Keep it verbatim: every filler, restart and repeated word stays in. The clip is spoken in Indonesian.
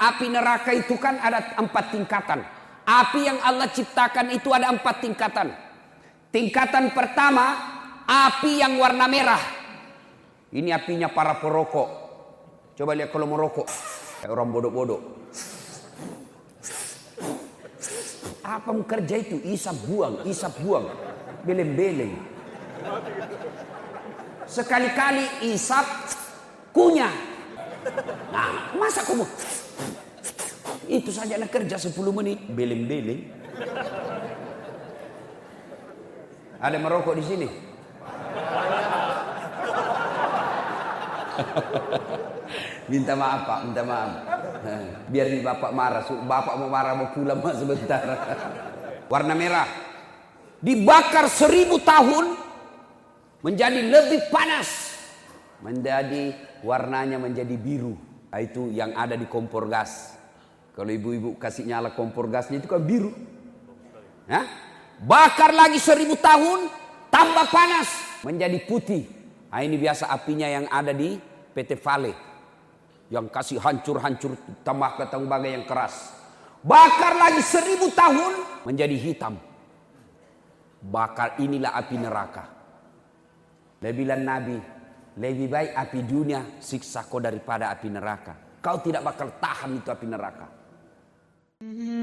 api neraka itu kan ada empat tingkatan. Api yang Allah ciptakan itu ada empat tingkatan. Tingkatan pertama, api yang warna merah. Ini apinya para perokok. Coba lihat kalau merokok, kayak orang bodoh-bodoh. Apa mau kerja itu? Isap buang, isap buang, beleng-beleng. Sekali-kali isap, kunyah. Nah, masa kamu itu saja nak kerja sepuluh menit, beleng-beleng. Ada merokok di sini? Minta maaf Pak, minta maaf. Biar ini bapak marah, bapak mau marah mau pulang mas sebentar. Warna merah, dibakar seribu tahun menjadi lebih panas, menjadi warnanya menjadi biru. Nah, itu yang ada di kompor gas. Kalau ibu-ibu kasih nyala kompor gasnya itu kan biru. Hah? Bakar lagi seribu tahun, tambah panas, menjadi putih. Nah, ini biasa apinya yang ada di P T Vale, yang kasih hancur-hancur tambah ke tembaga yang keras. Bakar lagi seribu tahun, menjadi hitam. Bakar, inilah api neraka. Dia bilang Nabi, lebih baik api dunia siksa kau daripada api neraka. Kau tidak bakal tahan itu api neraka.